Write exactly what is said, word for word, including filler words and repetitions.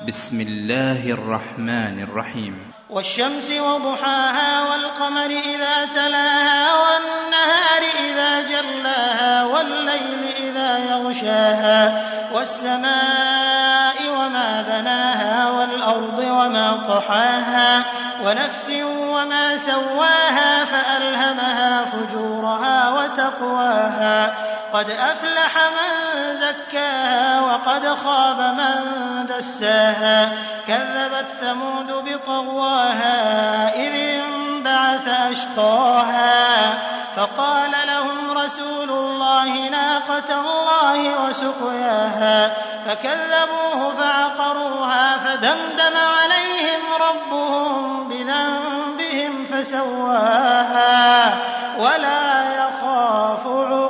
بسم الله الرحمن الرحيم والشمس وضحاها والقمر إذا تلاها والنهار إذا جلاها والليل إذا يغشاها والسماء وما بناها والأرض وما طحاها ونفس وما سواها فألهمها فجورها وتقواها قد أفلح من زكاها وقد خاب من دساها كذبت ثمود بطغواها إذ انبعث أشقاها فقال لهم رسول الله ناقة الله وسقياها فكذبوه فعقروها فدمدم عليهم ربهم بذنبهم فسواها ولا يخاف عقباها.